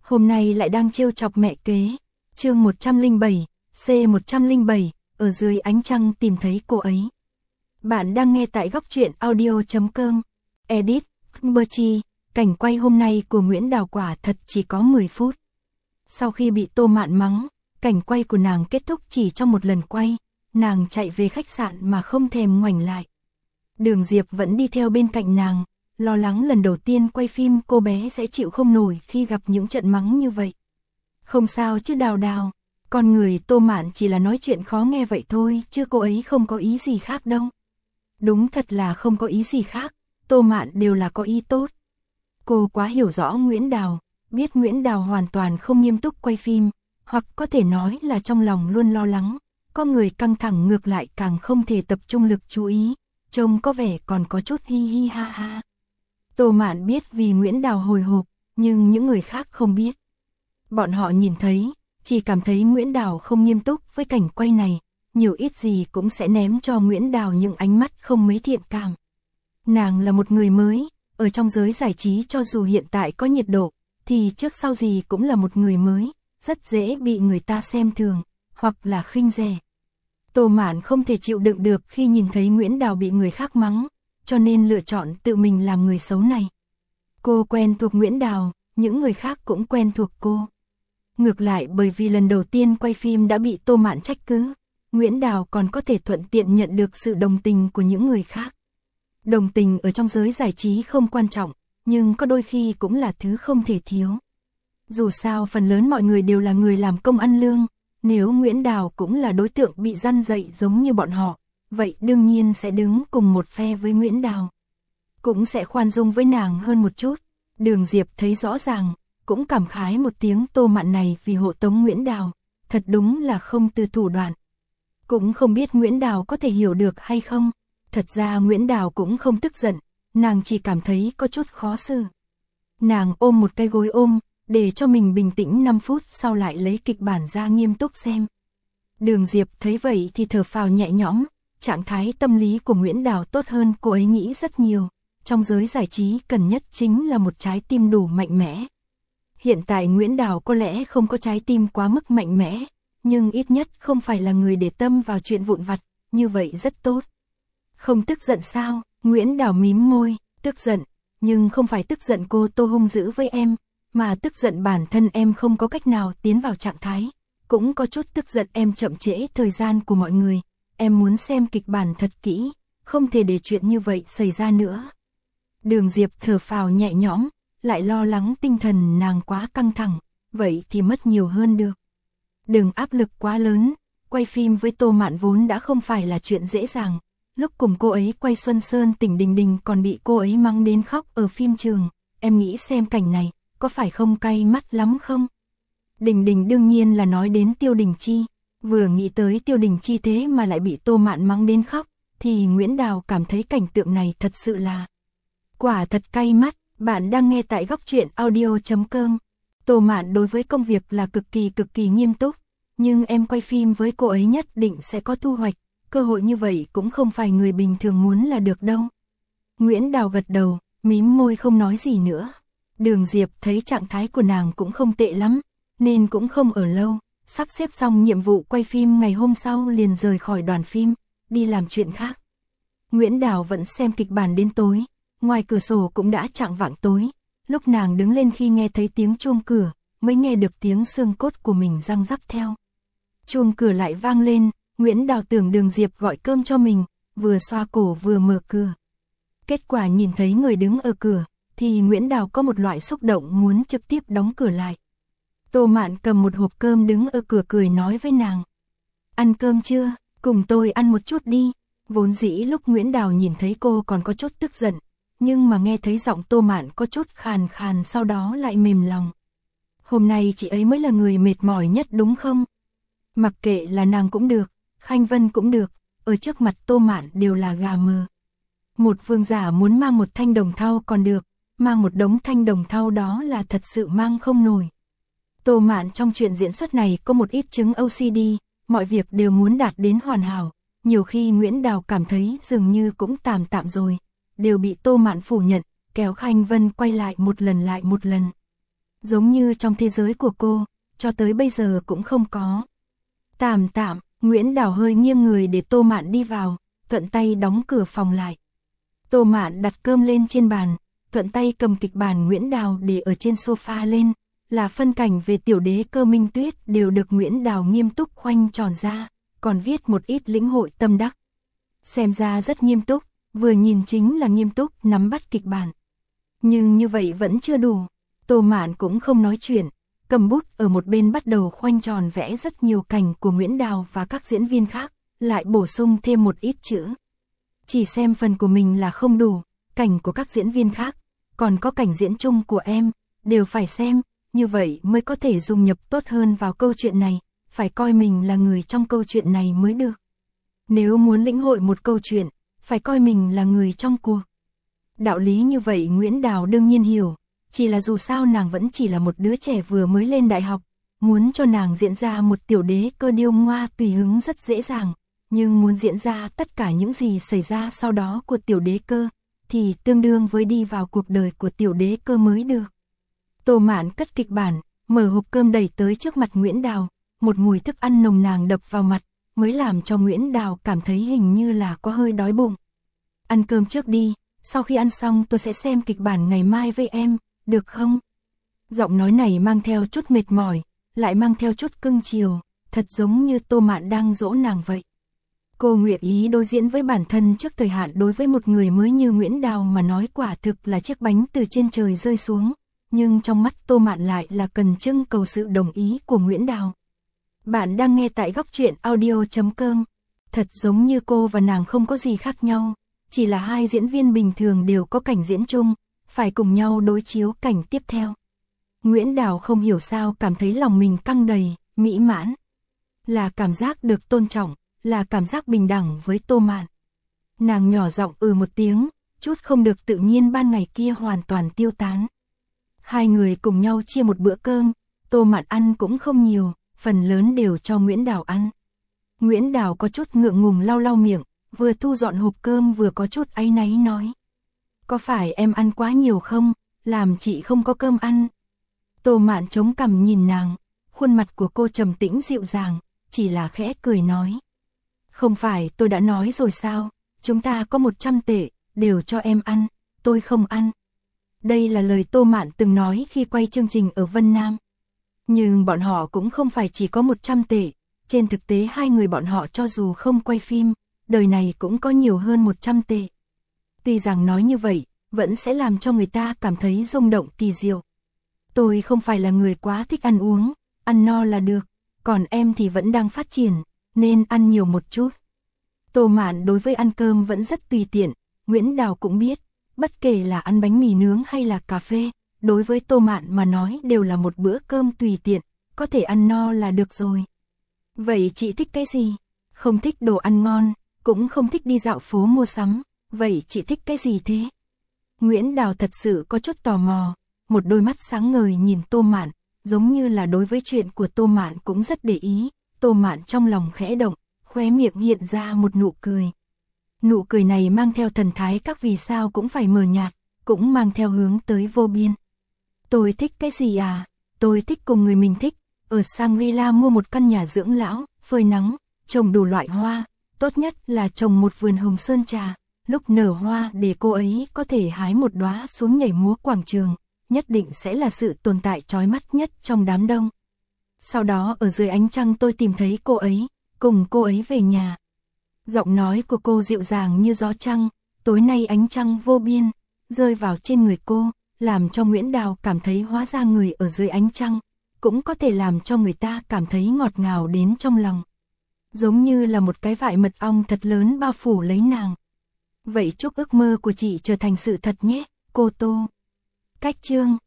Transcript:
hôm nay lại đang trêu chọc mẹ kế. Chương 107, C107, ở dưới ánh trăng tìm thấy cô ấy. Bạn đang nghe tại góc truyện audio.com. Edit, Bertie, cảnh quay hôm nay của Nguyễn Đào quả thật chỉ có 10 phút. Sau khi bị Tô Mạn mắng, cảnh quay của nàng kết thúc chỉ trong một lần quay, nàng chạy về khách sạn mà không thèm ngoảnh lại. Đường Diệp vẫn đi theo bên cạnh nàng, lo lắng lần đầu tiên quay phim cô bé sẽ chịu không nổi khi gặp những trận mắng như vậy. Không sao chứ Đào Đào, con người Tô Mạn chỉ là nói chuyện khó nghe vậy thôi chứ cô ấy không có ý gì khác đâu. Đúng thật là không có ý gì khác, Tô Mạn đều là có ý tốt. Cô quá hiểu rõ Nguyễn Đào, biết Nguyễn Đào hoàn toàn không nghiêm túc quay phim, hoặc có thể nói là trong lòng luôn lo lắng, có người căng thẳng ngược lại càng không thể tập trung lực chú ý, trông có vẻ còn có chút hi hi ha ha. Tô Mạn biết vì Nguyễn Đào hồi hộp, nhưng những người khác không biết. Bọn họ nhìn thấy, chỉ cảm thấy Nguyễn Đào không nghiêm túc với cảnh quay này, nhiều ít gì cũng sẽ ném cho Nguyễn Đào những ánh mắt không mấy thiện cảm. Nàng là một người mới, ở trong giới giải trí cho dù hiện tại có nhiệt độ, thì trước sau gì cũng là một người mới, rất dễ bị người ta xem thường, hoặc là khinh rẻ. Tô Mạn không thể chịu đựng được khi nhìn thấy Nguyễn Đào bị người khác mắng, cho nên lựa chọn tự mình làm người xấu này. Cô quen thuộc Nguyễn Đào, những người khác cũng quen thuộc cô. Ngược lại bởi vì lần đầu tiên quay phim đã bị Tô Mạn trách cứ, Nguyễn Đào còn có thể thuận tiện nhận được sự đồng tình của những người khác. Đồng tình ở trong giới giải trí không quan trọng, nhưng có đôi khi cũng là thứ không thể thiếu. Dù sao phần lớn mọi người đều là người làm công ăn lương, nếu Nguyễn Đào cũng là đối tượng bị răn dạy giống như bọn họ, vậy đương nhiên sẽ đứng cùng một phe với Nguyễn Đào. Cũng sẽ khoan dung với nàng hơn một chút. Đường Diệp thấy rõ ràng, cũng cảm khái một tiếng Tô Mạn này vì hộ tống Nguyễn Đào, thật đúng là không từ thủ đoạn. Cũng không biết Nguyễn Đào có thể hiểu được hay không. Thật ra Nguyễn Đào cũng không tức giận, nàng chỉ cảm thấy có chút khó xử. Nàng ôm một cái gối ôm, để cho mình bình tĩnh 5 phút sau lại lấy kịch bản ra nghiêm túc xem. Đường Diệp thấy vậy thì thở phào nhẹ nhõm, trạng thái tâm lý của Nguyễn Đào tốt hơn cô ấy nghĩ rất nhiều. Trong giới giải trí cần nhất chính là một trái tim đủ mạnh mẽ. Hiện tại Nguyễn Đào có lẽ không có trái tim quá mức mạnh mẽ, nhưng ít nhất không phải là người để tâm vào chuyện vụn vặt, như vậy rất tốt. Không tức giận sao? Nguyễn Đào mím môi, tức giận, nhưng không phải tức giận cô Tô hung dữ với em, mà tức giận bản thân em không có cách nào tiến vào trạng thái, cũng có chút tức giận em chậm trễ thời gian của mọi người, em muốn xem kịch bản thật kỹ, không thể để chuyện như vậy xảy ra nữa. Đường Diệp thở phào nhẹ nhõm, lại lo lắng tinh thần nàng quá căng thẳng, vậy thì mất nhiều hơn được. Đừng áp lực quá lớn, quay phim với Tô Mạn vốn đã không phải là chuyện dễ dàng. Lúc cùng cô ấy quay Xuân Sơn Tỉnh Đình Đình còn bị cô ấy mắng đến khóc ở phim trường, em nghĩ xem cảnh này, có phải không cay mắt lắm không? Đình Đình đương nhiên là nói đến Tiêu Đình Chi, vừa nghĩ tới Tiêu Đình Chi thế mà lại bị Tô Mạn mắng đến khóc, thì Nguyễn Đào cảm thấy cảnh tượng này thật sự là quả thật cay mắt. Bạn đang nghe tại góc truyện audio.com. Tô Mạn đối với công việc là cực kỳ nghiêm túc, nhưng em quay phim với cô ấy nhất định sẽ có thu hoạch, cơ hội như vậy cũng không phải người bình thường muốn là được đâu. Nguyễn Đào gật đầu, mím môi không nói gì nữa. Đường Diệp thấy trạng thái của nàng cũng không tệ lắm, nên cũng không ở lâu, sắp xếp xong nhiệm vụ quay phim ngày hôm sau liền rời khỏi đoàn phim, đi làm chuyện khác. Nguyễn Đào vẫn xem kịch bản đến tối. Ngoài cửa sổ cũng đã chạng vạng tối, lúc nàng đứng lên khi nghe thấy tiếng chuông cửa, mới nghe được tiếng xương cốt của mình răng rắc theo. Chuông cửa lại vang lên, Nguyễn Đào tưởng Đường Diệp gọi cơm cho mình, vừa xoa cổ vừa mở cửa. Kết quả nhìn thấy người đứng ở cửa, thì Nguyễn Đào có một loại xúc động muốn trực tiếp đóng cửa lại. Tô Mạn cầm một hộp cơm đứng ở cửa cười nói với nàng. Ăn cơm chưa? Cùng tôi ăn một chút đi. Vốn dĩ lúc Nguyễn Đào nhìn thấy cô còn có chút tức giận, nhưng mà nghe thấy giọng Tô Mạn có chút khàn khàn sau đó lại mềm lòng. Hôm nay chị ấy mới là người mệt mỏi nhất đúng không? Mặc kệ là nàng cũng được, Khanh Vân cũng được, ở trước mặt Tô Mạn đều là gà mờ. Một vương giả muốn mang một thanh đồng thau còn được, mang một đống thanh đồng thau đó là thật sự mang không nổi. Tô Mạn trong chuyện diễn xuất này có một ít chứng OCD, mọi việc đều muốn đạt đến hoàn hảo, nhiều khi Nguyễn Đào cảm thấy dường như cũng tạm tạm rồi, đều bị Tô Mạn phủ nhận, kéo Khanh Vân quay lại một lần lại một lần. giống như trong thế giới của cô, cho tới bây giờ cũng không có. Tạm, Nguyễn Đào hơi nghiêng người để Tô Mạn đi vào, thuận tay đóng cửa phòng lại. Tô Mạn đặt cơm lên trên bàn, thuận tay cầm kịch bản Nguyễn Đào để ở trên sofa lên, là phân cảnh về tiểu đế Cơ Minh Tuyết đều được Nguyễn Đào nghiêm túc khoanh tròn ra, còn viết một ít lĩnh hội tâm đắc. Xem ra rất nghiêm túc, vừa nhìn chính là nghiêm túc nắm bắt kịch bản. Nhưng như vậy vẫn chưa đủ, Tô Mạn cũng không nói chuyện, cầm bút ở một bên bắt đầu khoanh tròn vẽ rất nhiều cảnh của Nguyễn Đào và các diễn viên khác, lại bổ sung thêm một ít chữ. Chỉ xem phần của mình là không đủ, cảnh của các diễn viên khác, còn có cảnh diễn chung của em, đều phải xem, như vậy mới có thể dung nhập tốt hơn vào câu chuyện này, phải coi mình là người trong câu chuyện này mới được. Nếu muốn lĩnh hội một câu chuyện, phải coi mình là người trong cuộc. Đạo lý như vậy Nguyễn Đào đương nhiên hiểu, chỉ là dù sao nàng vẫn chỉ là một đứa trẻ vừa mới lên đại học, muốn cho nàng diễn ra một tiểu đế Cơ điêu ngoa tùy hứng rất dễ dàng, nhưng muốn diễn ra tất cả những gì xảy ra sau đó của tiểu đế Cơ, thì tương đương với đi vào cuộc đời của tiểu đế Cơ mới được. Tô Mạn cất kịch bản, mở hộp cơm đẩy tới trước mặt Nguyễn Đào, một mùi thức ăn nồng nàn đập vào mặt, mới làm cho Nguyễn Đào cảm thấy hình như là có hơi đói bụng. Ăn cơm trước đi, sau khi ăn xong tôi sẽ xem kịch bản ngày mai với em, được không? Giọng nói này mang theo chút mệt mỏi, lại mang theo chút cưng chiều, thật giống như Tô Mạn đang dỗ nàng vậy. Cô nguyện ý đối diễn với bản thân trước thời hạn đối với một người mới như Nguyễn Đào mà nói quả thực là chiếc bánh từ trên trời rơi xuống, nhưng trong mắt Tô Mạn lại là cần trưng cầu sự đồng ý của Nguyễn Đào. Bạn đang nghe tại góc truyện audio.com. Thật giống như cô và nàng không có gì khác nhau, chỉ là hai diễn viên bình thường đều có cảnh diễn chung, phải cùng nhau đối chiếu cảnh tiếp theo. Nguyễn Đào không hiểu sao cảm thấy lòng mình căng đầy, mỹ mãn. Là cảm giác được tôn trọng, là cảm giác bình đẳng với Tô Mạn. Nàng nhỏ giọng một tiếng, chút không được tự nhiên ban ngày kia hoàn toàn tiêu tán. Hai người cùng nhau chia một bữa cơm, Tô Mạn ăn cũng không nhiều, phần lớn đều cho Nguyễn Đào ăn. Nguyễn Đào có chút ngượng ngùng lau miệng, vừa thu dọn hộp cơm vừa có chút áy náy nói. Có phải em ăn quá nhiều không, làm chị không có cơm ăn? Tô Mạn chống cằm nhìn nàng, khuôn mặt của cô trầm tĩnh dịu dàng, chỉ là khẽ cười nói. Không phải tôi đã nói rồi sao, chúng ta có 100 tệ, đều cho em ăn, tôi không ăn. Đây là lời Tô Mạn từng nói khi quay chương trình ở Vân Nam. Nhưng bọn họ cũng không phải chỉ có 100 tệ, trên thực tế hai người bọn họ cho dù không quay phim, đời này cũng có nhiều hơn 100 tệ. Tuy rằng nói như vậy, vẫn sẽ làm cho người ta cảm thấy rung động kỳ diệu. Tôi không phải là người quá thích ăn uống, ăn no là được, còn em thì vẫn đang phát triển, nên ăn nhiều một chút. Tô Mạn đối với ăn cơm vẫn rất tùy tiện, Nguyễn Đào cũng biết, bất kể là ăn bánh mì nướng hay là cà phê, đối với Tô Mạn mà nói đều là một bữa cơm tùy tiện, có thể ăn no là được rồi. Vậy chị thích cái gì? Không thích đồ ăn ngon, cũng không thích đi dạo phố mua sắm, vậy chị thích cái gì thế? Nguyễn Đào thật sự có chút tò mò, một đôi mắt sáng ngời nhìn Tô Mạn, giống như là đối với chuyện của Tô Mạn cũng rất để ý. Tô Mạn trong lòng khẽ động, khóe miệng hiện ra một nụ cười. Nụ cười này mang theo thần thái các vì sao cũng phải mờ nhạt, cũng mang theo hướng tới vô biên. Tôi thích cái gì à? Tôi thích cùng người mình thích, ở Shangri-La mua một căn nhà dưỡng lão, phơi nắng, trồng đủ loại hoa, tốt nhất là trồng một vườn hồng sơn trà, lúc nở hoa để cô ấy có thể hái một đóa xuống nhảy múa quảng trường, nhất định sẽ là sự tồn tại chói mắt nhất trong đám đông. Sau đó ở dưới ánh trăng tôi tìm thấy cô ấy, cùng cô ấy về nhà. Giọng nói của cô dịu dàng như gió trăng, tối nay ánh trăng vô biên, rơi vào trên người cô, làm cho Nguyễn Đào cảm thấy hóa ra người ở dưới ánh trăng, cũng có thể làm cho người ta cảm thấy ngọt ngào đến trong lòng. Giống như là một cái vải mật ong thật lớn bao phủ lấy nàng. Vậy chúc ước mơ của chị trở thành sự thật nhé, cô Tô. Cách chương